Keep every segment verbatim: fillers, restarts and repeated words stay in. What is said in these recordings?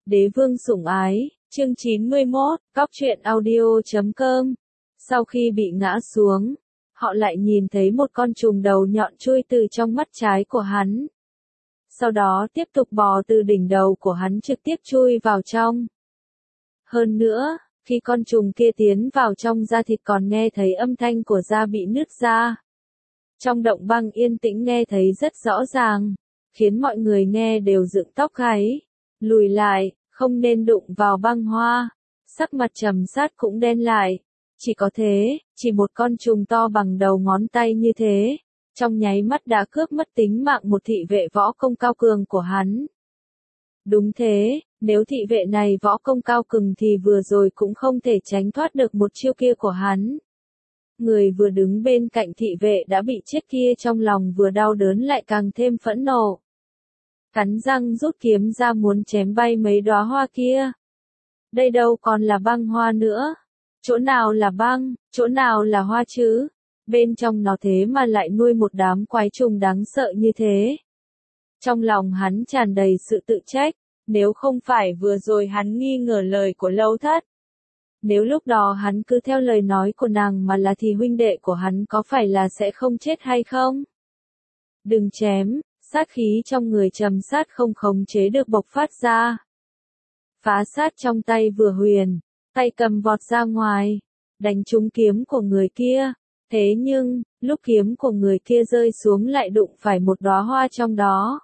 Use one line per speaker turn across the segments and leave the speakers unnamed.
Đế vương sủng ái, chương chín mươi mốt, cóc truyện audio chấm com. Sau khi bị ngã xuống, họ lại nhìn thấy một con trùng đầu nhọn chui từ trong mắt trái của hắn. Sau đó tiếp tục bò từ đỉnh đầu của hắn trực tiếp chui vào trong. Hơn nữa, khi con trùng kia tiến vào trong da thịt còn nghe thấy âm thanh của da bị nứt ra. Trong động băng yên tĩnh nghe thấy rất rõ ràng, khiến mọi người nghe đều dựng tóc gáy. Lùi lại, không nên đụng vào băng hoa. Sắc mặt trầm sát cũng đen lại. Chỉ có thế, chỉ một con trùng to bằng đầu ngón tay như thế, trong nháy mắt đã cướp mất tính mạng một thị vệ võ công cao cường của hắn. Đúng thế, nếu thị vệ này võ công cao cường thì vừa rồi cũng không thể tránh thoát được một chiêu kia của hắn. Người vừa đứng bên cạnh thị vệ đã bị chết kia trong lòng vừa đau đớn lại càng thêm phẫn nộ. Cắn răng rút kiếm ra muốn chém bay mấy đóa hoa kia. Đây đâu còn là băng hoa nữa. Chỗ nào là băng, chỗ nào là hoa chứ? Bên trong nó thế mà lại nuôi một đám quái trùng đáng sợ như thế. Trong lòng hắn tràn đầy sự tự trách, nếu không phải vừa rồi hắn nghi ngờ lời của Lâu Thất. Nếu lúc đó hắn cứ theo lời nói của nàng mà là thì huynh đệ của hắn có phải là sẽ không chết hay không? Đừng chém, sát khí trong người trầm sát không khống chế được bộc phát ra. Phá sát trong tay vừa huyền, tay cầm vọt ra ngoài, đánh trúng kiếm của người kia. Thế nhưng, lúc kiếm của người kia rơi xuống lại đụng phải một đóa hoa trong đó.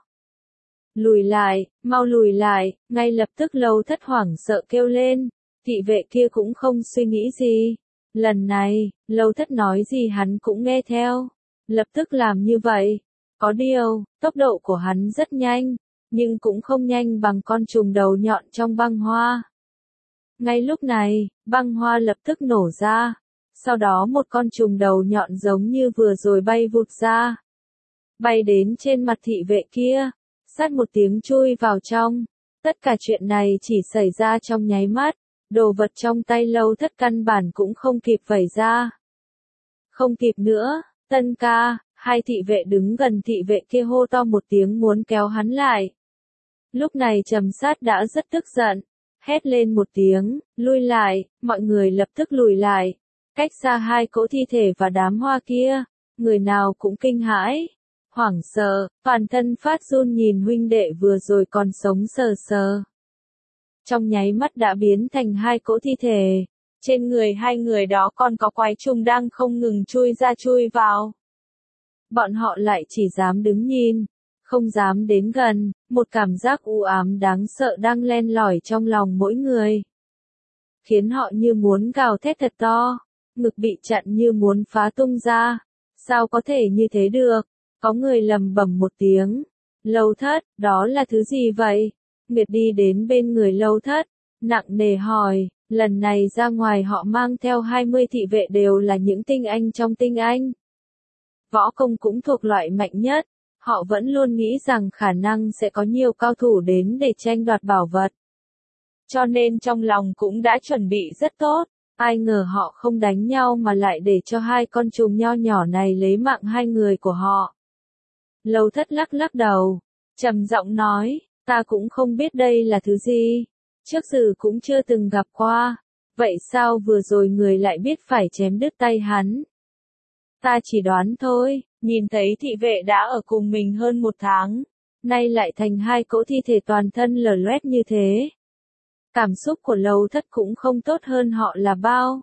Lùi lại, mau lùi lại, ngay lập tức Lâu Thất hoảng sợ kêu lên. Thị vệ kia cũng không suy nghĩ gì. Lần này, Lâu Thất nói gì hắn cũng nghe theo. Lập tức làm như vậy. Có điều, tốc độ của hắn rất nhanh, nhưng cũng không nhanh bằng con trùng đầu nhọn trong băng hoa. Ngay lúc này, băng hoa lập tức nổ ra. Sau đó một con trùng đầu nhọn giống như vừa rồi bay vụt ra. Bay đến trên mặt thị vệ kia. Sát một tiếng chui vào trong. Tất cả chuyện này chỉ xảy ra trong nháy mắt. Đồ vật trong tay Lâu Thất căn bản cũng không kịp vẩy ra. Không kịp nữa, Tân ca, hai thị vệ đứng gần thị vệ kia hô to một tiếng muốn kéo hắn lại. Lúc này trầm sát đã rất tức giận. Hét lên một tiếng, lui lại, mọi người lập tức lùi lại. Cách xa hai cỗ thi thể và đám hoa kia, người nào cũng kinh hãi. Hoảng sợ, toàn thân phát run nhìn huynh đệ vừa rồi còn sống sờ sờ. Trong nháy mắt đã biến thành hai cỗ thi thể. Trên người hai người đó còn có quái trùng đang không ngừng chui ra chui vào. Bọn họ lại chỉ dám đứng nhìn, không dám đến gần, một cảm giác u ám đáng sợ đang len lỏi trong lòng mỗi người. Khiến họ như muốn gào thét thật to, ngực bị chặn như muốn phá tung ra. Sao có thể như thế được? Có người lầm bầm một tiếng. Lâu Thất, đó là thứ gì vậy? Nguyệt đi đến bên người Lâu Thất, nặng nề hỏi, lần này ra ngoài họ mang theo hai mươi thị vệ đều là những tinh anh trong tinh anh. Võ công cũng thuộc loại mạnh nhất, họ vẫn luôn nghĩ rằng khả năng sẽ có nhiều cao thủ đến để tranh đoạt bảo vật. Cho nên trong lòng cũng đã chuẩn bị rất tốt, ai ngờ họ không đánh nhau mà lại để cho hai con trùng nho nhỏ này lấy mạng hai người của họ. Lâu Thất lắc lắc đầu, trầm giọng nói, ta cũng không biết đây là thứ gì, trước giờ cũng chưa từng gặp qua, vậy sao vừa rồi người lại biết phải chém đứt tay hắn? Ta chỉ đoán thôi, nhìn thấy thị vệ đã ở cùng mình hơn một tháng, nay lại thành hai cỗ thi thể toàn thân lở loét như thế. Cảm xúc của Lâu Thất cũng không tốt hơn họ là bao.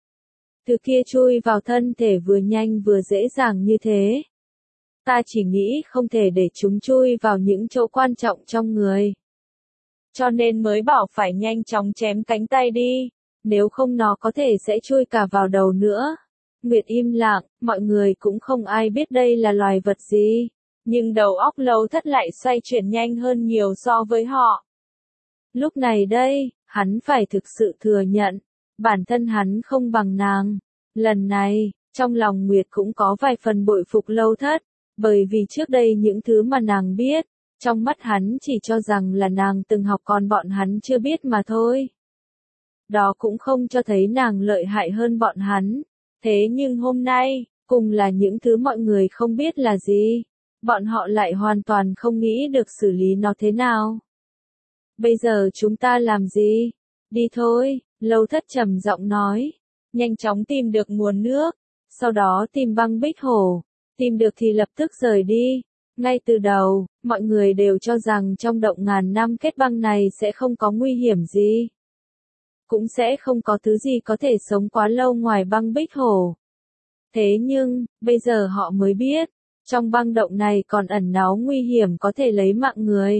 Từ kia chui vào thân thể vừa nhanh vừa dễ dàng như thế. Ta chỉ nghĩ không thể để chúng chui vào những chỗ quan trọng trong người. Cho nên mới bảo phải nhanh chóng chém cánh tay đi, nếu không nó có thể sẽ chui cả vào đầu nữa. Nguyệt im lặng, mọi người cũng không ai biết đây là loài vật gì, nhưng đầu óc Lâu Thất lại xoay chuyển nhanh hơn nhiều so với họ. Lúc này đây, hắn phải thực sự thừa nhận, bản thân hắn không bằng nàng. Lần này, trong lòng Nguyệt cũng có vài phần bội phục Lâu Thất, bởi vì trước đây những thứ mà nàng biết, trong mắt hắn chỉ cho rằng là nàng từng học còn bọn hắn chưa biết mà thôi. Đó cũng không cho thấy nàng lợi hại hơn bọn hắn. Thế nhưng hôm nay, cùng là những thứ mọi người không biết là gì, bọn họ lại hoàn toàn không nghĩ được xử lý nó thế nào. Bây giờ chúng ta làm gì? Đi thôi, Lâu Thất trầm giọng nói. Nhanh chóng tìm được nguồn nước, sau đó tìm băng bích hổ. Tìm được thì lập tức rời đi. Ngay từ đầu, mọi người đều cho rằng trong động ngàn năm kết băng này sẽ không có nguy hiểm gì. Cũng sẽ không có thứ gì có thể sống quá lâu ngoài băng bích hổ. Thế nhưng, bây giờ họ mới biết, trong băng động này còn ẩn náu nguy hiểm có thể lấy mạng người.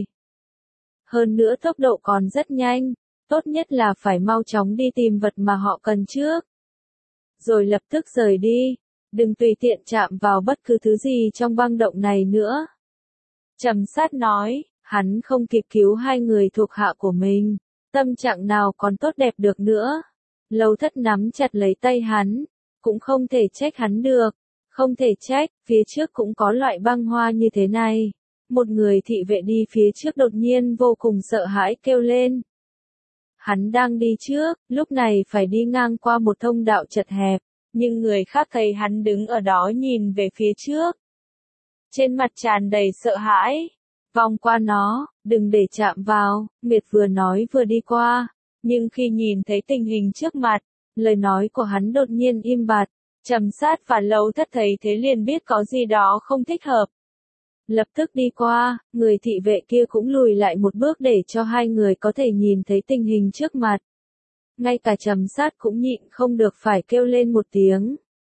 Hơn nữa tốc độ còn rất nhanh, tốt nhất là phải mau chóng đi tìm vật mà họ cần trước. Rồi lập tức rời đi, đừng tùy tiện chạm vào bất cứ thứ gì trong băng động này nữa. Trầm Sát nói, hắn không kịp cứu hai người thuộc hạ của mình, tâm trạng nào còn tốt đẹp được nữa. Lâu Thất nắm chặt lấy tay hắn, cũng không thể trách hắn được, không thể trách, phía trước cũng có loại băng hoa như thế này. Một người thị vệ đi phía trước đột nhiên vô cùng sợ hãi kêu lên. Hắn đang đi trước, lúc này phải đi ngang qua một thông đạo chật hẹp, nhưng người khác thấy hắn đứng ở đó nhìn về phía trước. Trên mặt tràn đầy sợ hãi, vòng qua nó, đừng để chạm vào, Miệt vừa nói vừa đi qua, nhưng khi nhìn thấy tình hình trước mặt, lời nói của hắn đột nhiên im bặt. Trầm Sát và Lâu Thất thấy thế liền biết có gì đó không thích hợp. Lập tức đi qua, người thị vệ kia cũng lùi lại một bước để cho hai người có thể nhìn thấy tình hình trước mặt. Ngay cả Trầm Sát cũng nhịn không được phải kêu lên một tiếng.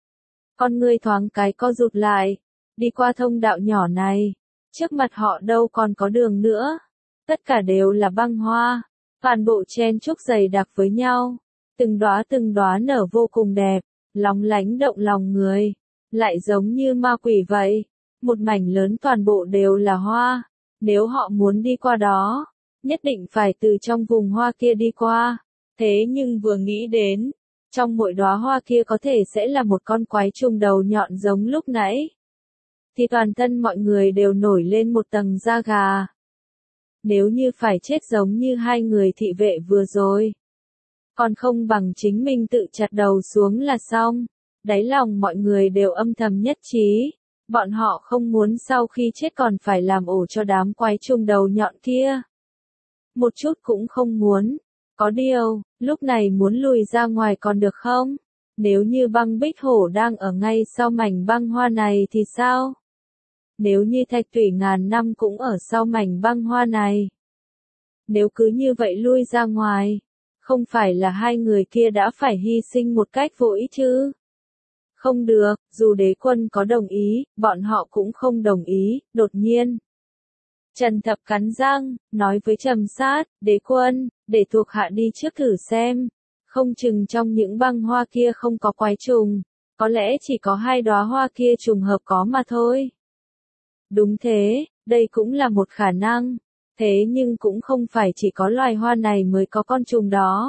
Con ngươi thoáng cái co rụt lại, đi qua thông đạo nhỏ này, trước mặt họ đâu còn có đường nữa. Tất cả đều là băng hoa, toàn bộ chen chúc dày đặc với nhau, từng đóa từng đóa nở vô cùng đẹp, lóng lánh động lòng người, lại giống như ma quỷ vậy. Một mảnh lớn toàn bộ đều là hoa, nếu họ muốn đi qua đó, nhất định phải từ trong vùng hoa kia đi qua. Thế nhưng vừa nghĩ đến, trong mỗi đóa hoa kia có thể sẽ là một con quái trùng đầu nhọn giống lúc nãy, thì toàn thân mọi người đều nổi lên một tầng da gà. Nếu như phải chết giống như hai người thị vệ vừa rồi, còn không bằng chính mình tự chặt đầu xuống là xong. Đáy lòng mọi người đều âm thầm nhất trí. Bọn họ không muốn sau khi chết còn phải làm ổ cho đám quái trùng đầu nhọn kia. Một chút cũng không muốn. Có điều, lúc này muốn lùi ra ngoài còn được không? Nếu như băng bích hổ đang ở ngay sau mảnh băng hoa này thì sao? Nếu như thạch tủy ngàn năm cũng ở sau mảnh băng hoa này. Nếu cứ như vậy lui ra ngoài, không phải là hai người kia đã phải hy sinh một cách vô ích chứ? Không được, dù đế quân có đồng ý, bọn họ cũng không đồng ý. Đột nhiên, Trần Thập cắn răng, nói với Trầm Sát, đế quân, để thuộc hạ đi trước thử xem, không chừng trong những băng hoa kia không có quái trùng, có lẽ chỉ có hai đóa hoa kia trùng hợp có mà thôi. Đúng thế, đây cũng là một khả năng, thế nhưng cũng không phải chỉ có loài hoa này mới có con trùng đó.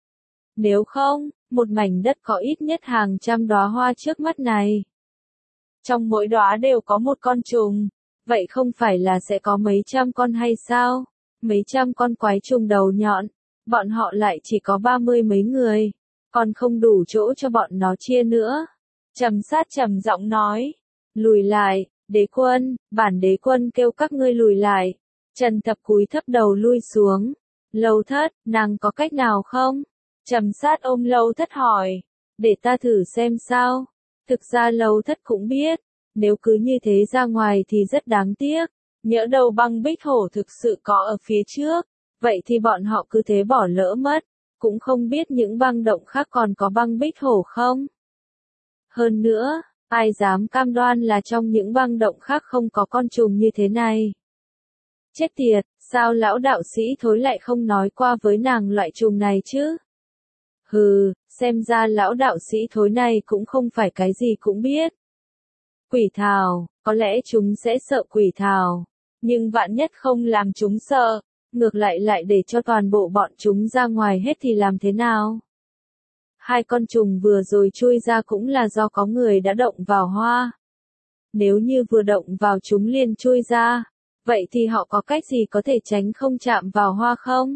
Nếu không, một mảnh đất có ít nhất hàng trăm đóa hoa trước mắt này. Trong mỗi đóa đều có một con trùng, vậy không phải là sẽ có mấy trăm con hay sao? Mấy trăm con quái trùng đầu nhọn, bọn họ lại chỉ có ba mươi mấy người, còn không đủ chỗ cho bọn nó chia nữa. Trầm Sát trầm giọng nói, lùi lại, đế quân, bản đế quân kêu các ngươi lùi lại. Trần Thập cúi thấp đầu lui xuống. Lâu Thất, nàng có cách nào không? Trầm Sát ôm Lâu Thất hỏi, để ta thử xem sao. Thực ra Lâu Thất cũng biết, nếu cứ như thế ra ngoài thì rất đáng tiếc. Nhỡ đâu băng bích hổ thực sự có ở phía trước, vậy thì bọn họ cứ thế bỏ lỡ mất, cũng không biết những băng động khác còn có băng bích hổ không. Hơn nữa, ai dám cam đoan là trong những băng động khác không có con trùng như thế này. Chết tiệt, sao lão đạo sĩ thối lại không nói qua với nàng loại trùng này chứ? Hừ, xem ra lão đạo sĩ thối này cũng không phải cái gì cũng biết. Quỷ thảo, có lẽ chúng sẽ sợ quỷ thảo, nhưng vạn nhất không làm chúng sợ, ngược lại lại để cho toàn bộ bọn chúng ra ngoài hết thì làm thế nào? Hai con trùng vừa rồi chui ra cũng là do có người đã động vào hoa. Nếu như vừa động vào chúng liền chui ra, vậy thì họ có cách gì có thể tránh không chạm vào hoa không?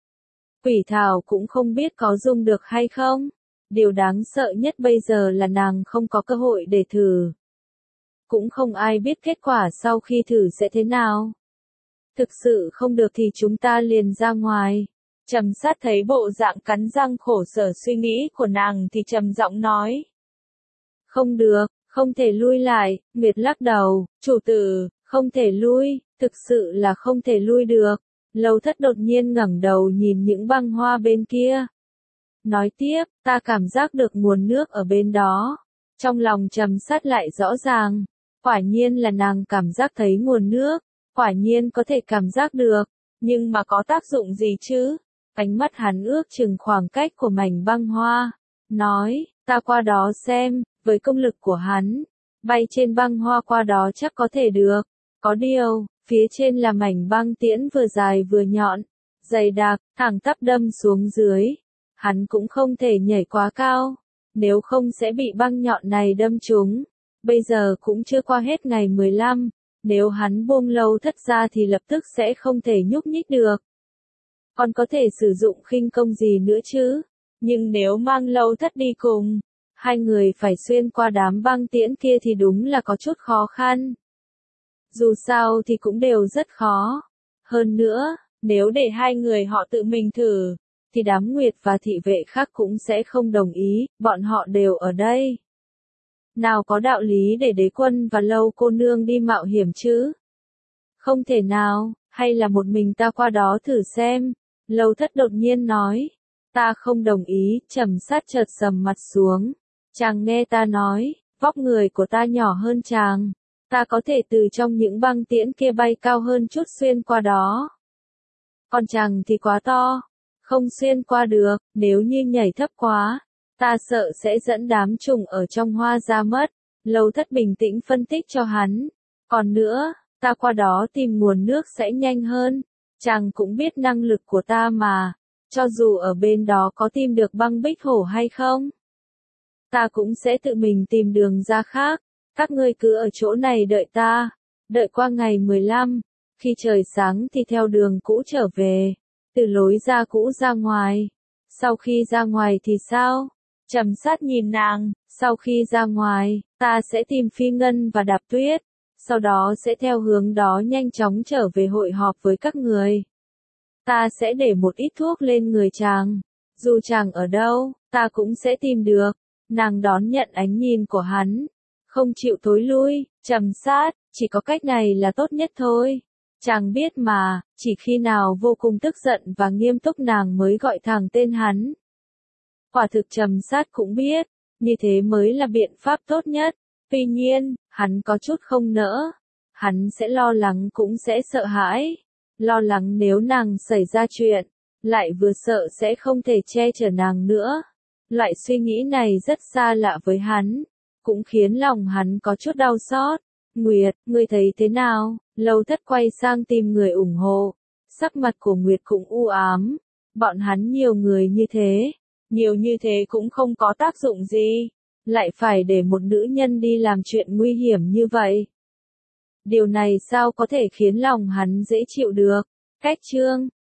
Quỷ thảo cũng không biết có dùng được hay không. Điều đáng sợ nhất bây giờ là nàng không có cơ hội để thử. Cũng không ai biết kết quả sau khi thử sẽ thế nào. thực sự không được thì chúng ta liền ra ngoài. Trầm Sát thấy bộ dạng cắn răng khổ sở suy nghĩ của nàng thì trầm giọng nói. Không được, không thể lui lại, Nguyệt lắc đầu, chủ tử, không thể lui, thực sự là không thể lui được. Lâu Thất đột nhiên ngẩng đầu nhìn những băng hoa bên kia. Nói tiếp, ta cảm giác được nguồn nước ở bên đó. Trong lòng Trầm Sát lại rõ ràng, quả nhiên là nàng cảm giác thấy nguồn nước, quả nhiên có thể cảm giác được, nhưng mà có tác dụng gì chứ? Ánh mắt hắn ước chừng khoảng cách của mảnh băng hoa, nói, ta qua đó xem, với công lực của hắn, bay trên băng hoa qua đó chắc có thể được. Có điều, phía trên là mảnh băng tiễn vừa dài vừa nhọn, dày đặc, thẳng tắp đâm xuống dưới. Hắn cũng không thể nhảy quá cao, nếu không sẽ bị băng nhọn này đâm trúng. Bây giờ cũng chưa qua hết ngày mười lăm, nếu hắn buông Lâu Thất ra thì lập tức sẽ không thể nhúc nhích được. Còn có thể sử dụng khinh công gì nữa chứ? Nhưng nếu mang Lâu Thất đi cùng, hai người phải xuyên qua đám băng tiễn kia thì đúng là có chút khó khăn. Dù sao thì cũng đều rất khó. Hơn nữa, nếu để hai người họ tự mình thử, thì đám Nguyệt và thị vệ khác cũng sẽ không đồng ý, bọn họ đều ở đây. Nào có đạo lý để đế quân và Lâu cô nương đi mạo hiểm chứ? Không thể nào, hay là một mình ta qua đó thử xem. Lâu Thất đột nhiên nói. Ta không đồng ý, Trầm Sát chợt sầm mặt xuống. Chàng nghe ta nói, vóc người của ta nhỏ hơn chàng. Ta có thể từ trong những băng tiễn kia bay cao hơn chút xuyên qua đó. Còn chàng thì quá to, không xuyên qua được, nếu như nhảy thấp quá, ta sợ sẽ dẫn đám trùng ở trong hoa ra mất. Lâu Thất bình tĩnh phân tích cho hắn. Còn nữa, ta qua đó tìm nguồn nước sẽ nhanh hơn. Chàng cũng biết năng lực của ta mà, cho dù ở bên đó có tìm được băng bích hổ hay không, ta cũng sẽ tự mình tìm đường ra khác. Các ngươi cứ ở chỗ này đợi ta, đợi qua ngày mười lăm, khi trời sáng thì theo đường cũ trở về, từ lối ra cũ ra ngoài. Sau khi ra ngoài thì sao? Trầm Sát nhìn nàng, sau khi ra ngoài, ta sẽ tìm Phi Ngân và Đạp Tuyết, sau đó sẽ theo hướng đó nhanh chóng trở về hội họp với các người. Ta sẽ để một ít thuốc lên người chàng, dù chàng ở đâu, ta cũng sẽ tìm được. Nàng đón nhận ánh nhìn của hắn, không chịu tối lui. Trầm Sát, chỉ có cách này là tốt nhất thôi. Chàng biết mà, chỉ khi nào vô cùng tức giận và nghiêm túc nàng mới gọi thẳng tên hắn. Quả thực Trầm Sát cũng biết, như thế mới là biện pháp tốt nhất. Tuy nhiên, hắn có chút không nỡ. Hắn sẽ lo lắng cũng sẽ sợ hãi. Lo lắng nếu nàng xảy ra chuyện, lại vừa sợ sẽ không thể che chở nàng nữa. Loại suy nghĩ này rất xa lạ với hắn, cũng khiến lòng hắn có chút đau xót. Nguyệt, ngươi thấy thế nào? Lâu Thất quay sang tìm người ủng hộ. Sắc mặt của Nguyệt cũng u ám. Bọn hắn nhiều người như thế, nhiều như thế cũng không có tác dụng gì, lại phải để một nữ nhân đi làm chuyện nguy hiểm như vậy. Điều này sao có thể khiến lòng hắn dễ chịu được? Cách chương